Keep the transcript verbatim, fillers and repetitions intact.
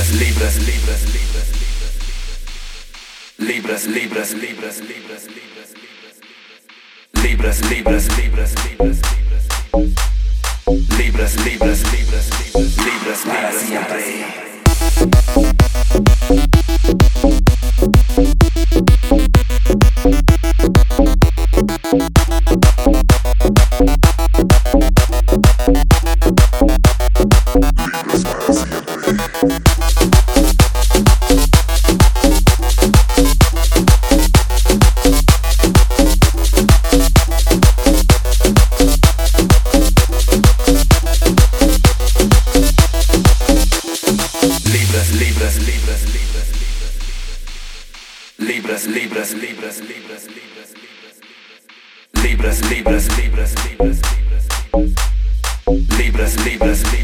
libras, libras, libras, libras, libras, libras, libras, libras, libras, libras, libras, libras, libras, libras, libras, libras, libras, para siempre. Libras, libras, libras, libras, libras, libras, libras, libras, libras, libras, libras, libras, libras, libras, libras.